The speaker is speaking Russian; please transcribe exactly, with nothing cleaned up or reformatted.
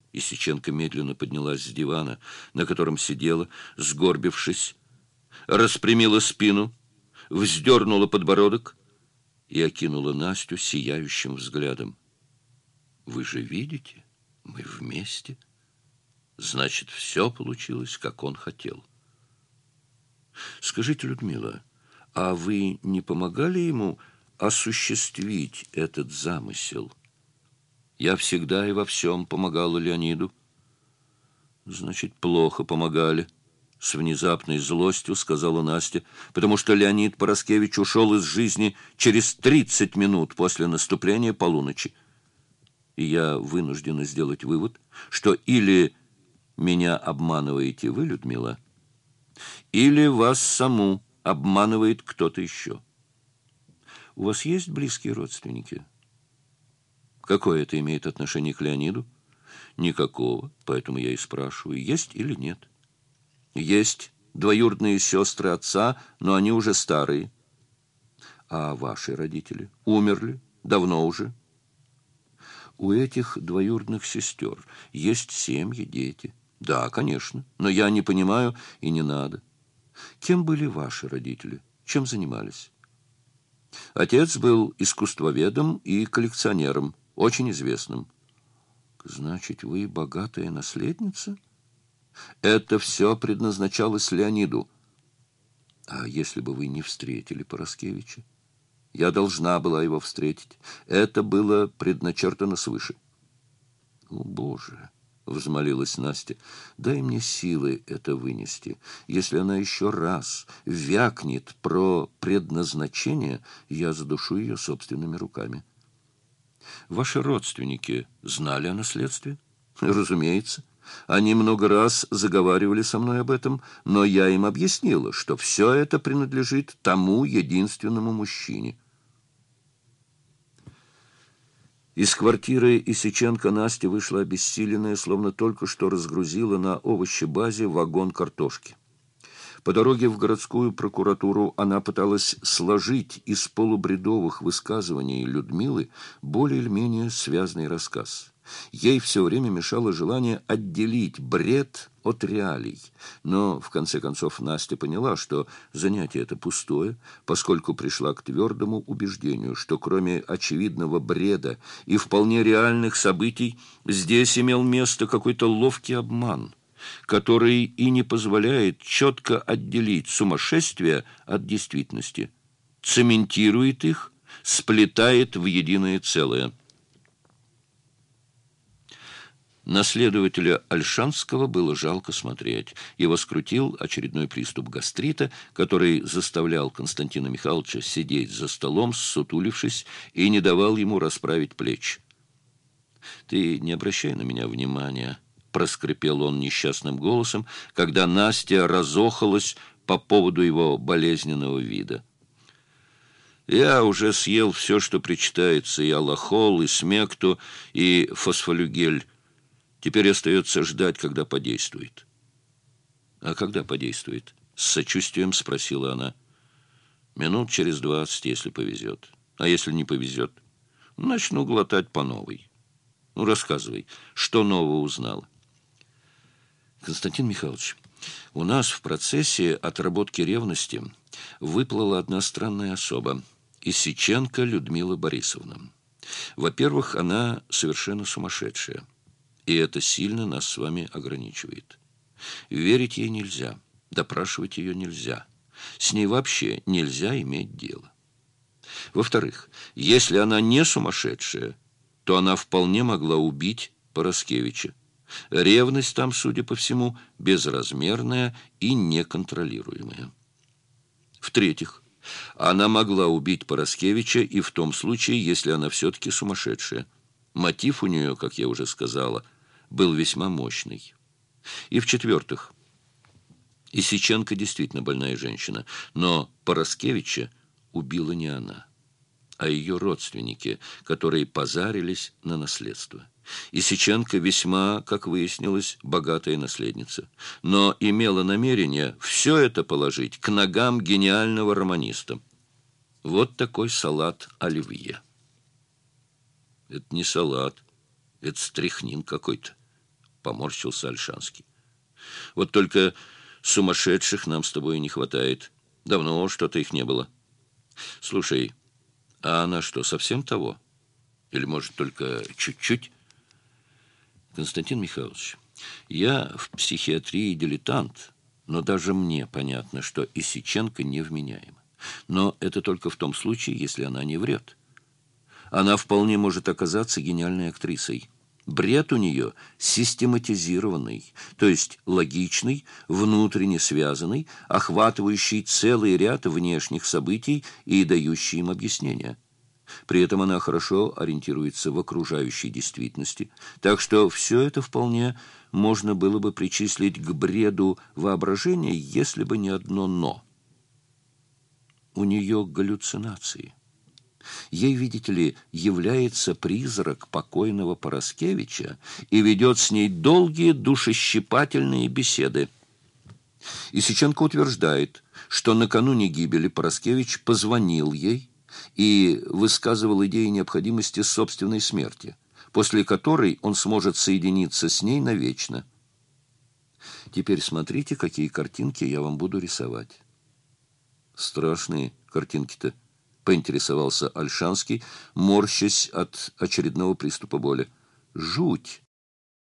Исиченко медленно поднялась с дивана, на котором сидела, сгорбившись, распрямила спину, вздернула подбородок и окинула Настю сияющим взглядом. «Вы же видите, мы вместе. Значит, все получилось, как он хотел. Скажите, Людмила, а вы не помогали ему осуществить этот замысел? Я всегда и во всем помогала Леониду». «Значит, плохо помогали», — с внезапной злостью сказала Настя, «потому что Леонид Пороскевич ушел из жизни через тридцать минут после наступления полуночи. И я вынуждена сделать вывод, что или меня обманываете вы, Людмила, или вас саму обманывает кто-то еще. У вас есть близкие родственники?» «Какое это имеет отношение к Леониду?» «Никакого, поэтому я и спрашиваю, есть или нет?» «Есть двоюродные сестры отца, но они уже старые». «А ваши родители умерли? Давно уже?» «У этих двоюродных сестер есть семьи, дети». «Да, конечно, но я не понимаю и не надо. Кем были ваши родители? Чем занимались?» «Отец был искусствоведом и коллекционером, очень известным». «Значит, вы богатая наследница?» «Это все предназначалось Леониду». «А если бы вы не встретили Пороскевича?» «Я должна была его встретить. Это было предначертано свыше». «О, Боже!» — взмолилась Настя. «Дай мне силы это вынести. Если она еще раз вякнет про предназначение, я задушу ее собственными руками». «Ваши родственники знали о наследстве?» «Разумеется. Они много раз заговаривали со мной об этом, но я им объяснила, что все это принадлежит тому единственному мужчине». Из квартиры Исиченко Настя вышла обессиленная, словно только что разгрузила на овощебазе вагон картошки. По дороге в городскую прокуратуру она пыталась сложить из полубредовых высказываний Людмилы более или менее связный рассказ. Ей все время мешало желание отделить бред от реалий. Но, в конце концов, Настя поняла, что занятие это пустое, поскольку пришла к твердому убеждению, что кроме очевидного бреда и вполне реальных событий здесь имел место какой-то ловкий обман, который и не позволяет четко отделить сумасшествие от действительности, цементирует их, сплетает в единое целое. На следователя Ольшанского было жалко смотреть. Его скрутил очередной приступ гастрита, который заставлял Константина Михайловича сидеть за столом, ссутулившись, и не давал ему расправить плечи. «Ты не обращай на меня внимания», — проскрипел он несчастным голосом, когда Настя разохалась по поводу его болезненного вида. «Я уже съел все, что причитается, и аллохол, и смекту, и фосфолюгель. Теперь остается ждать, когда подействует». «А когда подействует?» — с сочувствием спросила она. «Минут через двадцать, если повезет. А если не повезет, начну глотать по новой. Ну, рассказывай, что нового узнала?» «Константин Михайлович, у нас в процессе отработки ревности выплыла одна странная особа — Исиченко Людмила Борисовна. Во-первых, она совершенно сумасшедшая, и это сильно нас с вами ограничивает. Верить ей нельзя, допрашивать ее нельзя, с ней вообще нельзя иметь дело. Во-вторых, если она не сумасшедшая, то она вполне могла убить Пороскевича. Ревность там, судя по всему, безразмерная и неконтролируемая. В-третьих, она могла убить Пороскевича и в том случае, если она все-таки сумасшедшая. Мотив у нее, как я уже сказала, был весьма мощный. И в-четвертых, Исиченко действительно больная женщина, но Пороскевича убила не она, а ее родственники, которые позарились на наследство. Исиченко весьма, как выяснилось, богатая наследница, но имела намерение все это положить к ногам гениального романиста. Вот такой салат оливье. «Это не салат, это стряхнин какой-то», — поморщился Ольшанский. Вот только сумасшедших нам с тобой не хватает. Давно что-то их не было. Слушай, а она что, совсем того? Или, может, только чуть-чуть? Константин Михайлович, я в психиатрии дилетант, но даже мне понятно, что Исиченко невменяема. Но это только в том случае, если она не врет. Она вполне может оказаться гениальной актрисой. Бред у нее систематизированный, то есть логичный, внутренне связанный, охватывающий целый ряд внешних событий и дающий им объяснения. При этом она хорошо ориентируется в окружающей действительности, так что все это вполне можно было бы причислить к бреду воображения, если бы не одно «но». У нее галлюцинации. Ей, видите ли, является призрак покойного Пороскевича и ведет с ней долгие душещипательные беседы. Исиченко утверждает, что накануне гибели Пороскевич позвонил ей и высказывал идеи необходимости собственной смерти, после которой он сможет соединиться с ней навечно. Теперь смотрите, какие картинки я вам буду рисовать. Страшные картинки-то, поинтересовался Ольшанский, морщась от очередного приступа боли. Жуть!